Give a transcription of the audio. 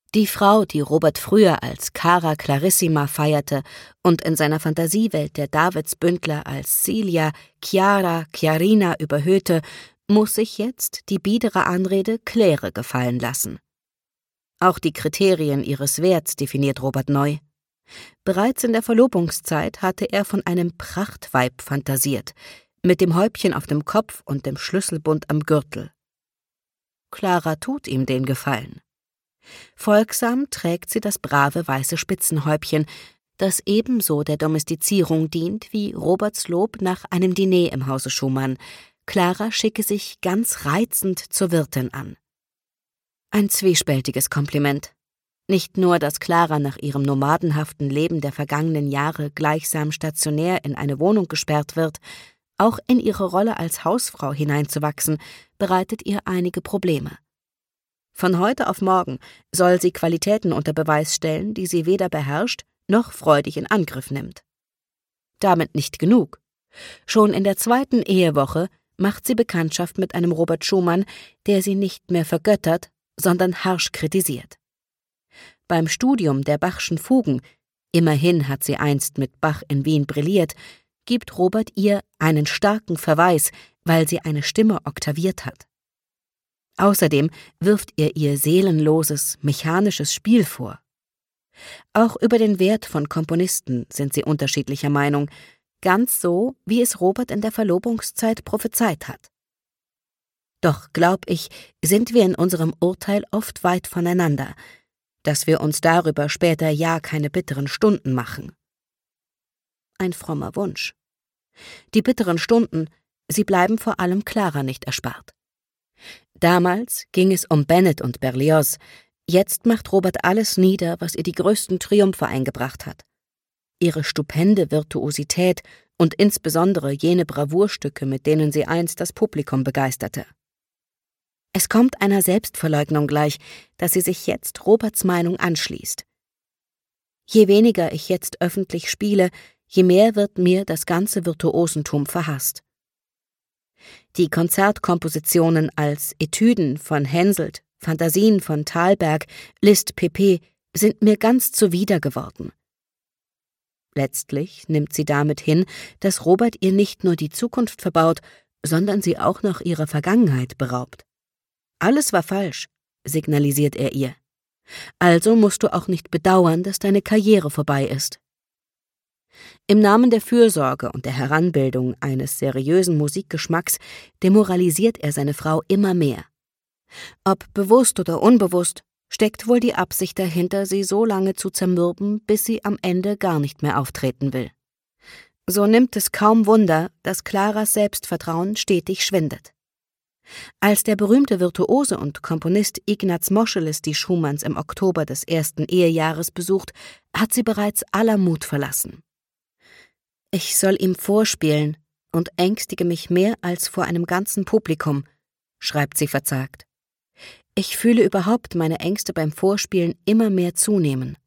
Die Frau, die Robert früher als Cara Clarissima feierte und in seiner Fantasiewelt der Davidsbündler als Celia, Chiara, Chiarina überhöhte, muss sich jetzt die biedere Anrede Claire gefallen lassen. Auch die Kriterien ihres Werts definiert Robert neu. Bereits in der Verlobungszeit hatte er von einem Prachtweib fantasiert, mit dem Häubchen auf dem Kopf und dem Schlüsselbund am Gürtel. Clara tut ihm den Gefallen. Folgsam trägt sie das brave weiße Spitzenhäubchen, das ebenso der Domestizierung dient wie Roberts Lob nach einem Diner im Hause Schumann. Clara schicke sich ganz reizend zur Wirtin an. Ein zwiespältiges Kompliment. Nicht nur, dass Clara nach ihrem nomadenhaften Leben der vergangenen Jahre gleichsam stationär in eine Wohnung gesperrt wird, auch in ihre Rolle als Hausfrau hineinzuwachsen, bereitet ihr einige Probleme. Von heute auf morgen soll sie Qualitäten unter Beweis stellen, die sie weder beherrscht noch freudig in Angriff nimmt. Damit nicht genug. Schon in der 2. Ehewoche macht sie Bekanntschaft mit einem Robert Schumann, der sie nicht mehr vergöttert, sondern harsch kritisiert. Beim Studium der Bachschen Fugen, immerhin hat sie einst mit Bach in Wien brilliert, gibt Robert ihr einen starken Verweis, weil sie eine Stimme oktaviert hat. Außerdem wirft er ihr seelenloses, mechanisches Spiel vor. Auch über den Wert von Komponisten sind sie unterschiedlicher Meinung, ganz so, wie es Robert in der Verlobungszeit prophezeit hat. Doch, glaub ich, sind wir in unserem Urteil oft weit voneinander, dass wir uns darüber später ja keine bitteren Stunden machen. Ein frommer Wunsch. Die bitteren Stunden, sie bleiben vor allem Clara nicht erspart. Damals ging es um Bennett und Berlioz, jetzt macht Robert alles nieder, was ihr die größten Triumphe eingebracht hat. Ihre stupende Virtuosität und insbesondere jene Bravourstücke, mit denen sie einst das Publikum begeisterte. Es kommt einer Selbstverleugnung gleich, dass sie sich jetzt Roberts Meinung anschließt. Je weniger ich jetzt öffentlich spiele, je mehr wird mir das ganze Virtuosentum verhasst. Die Konzertkompositionen als Etüden von Henselt, Fantasien von Thalberg, Liszt pp. Sind mir ganz zuwider geworden. Letztlich nimmt sie damit hin, dass Robert ihr nicht nur die Zukunft verbaut, sondern sie auch noch ihrer Vergangenheit beraubt. Alles war falsch, signalisiert er ihr. Also musst du auch nicht bedauern, dass deine Karriere vorbei ist. Im Namen der Fürsorge und der Heranbildung eines seriösen Musikgeschmacks demoralisiert er seine Frau immer mehr. Ob bewusst oder unbewusst, steckt wohl die Absicht dahinter, sie so lange zu zermürben, bis sie am Ende gar nicht mehr auftreten will. So nimmt es kaum Wunder, dass Claras Selbstvertrauen stetig schwindet. Als der berühmte Virtuose und Komponist Ignaz Moscheles die Schumanns im Oktober des 1. Ehejahres besucht, hat sie bereits aller Mut verlassen. Ich soll ihm vorspielen und ängstige mich mehr als vor einem ganzen Publikum, schreibt sie verzagt. Ich fühle überhaupt meine Ängste beim Vorspielen immer mehr zunehmen.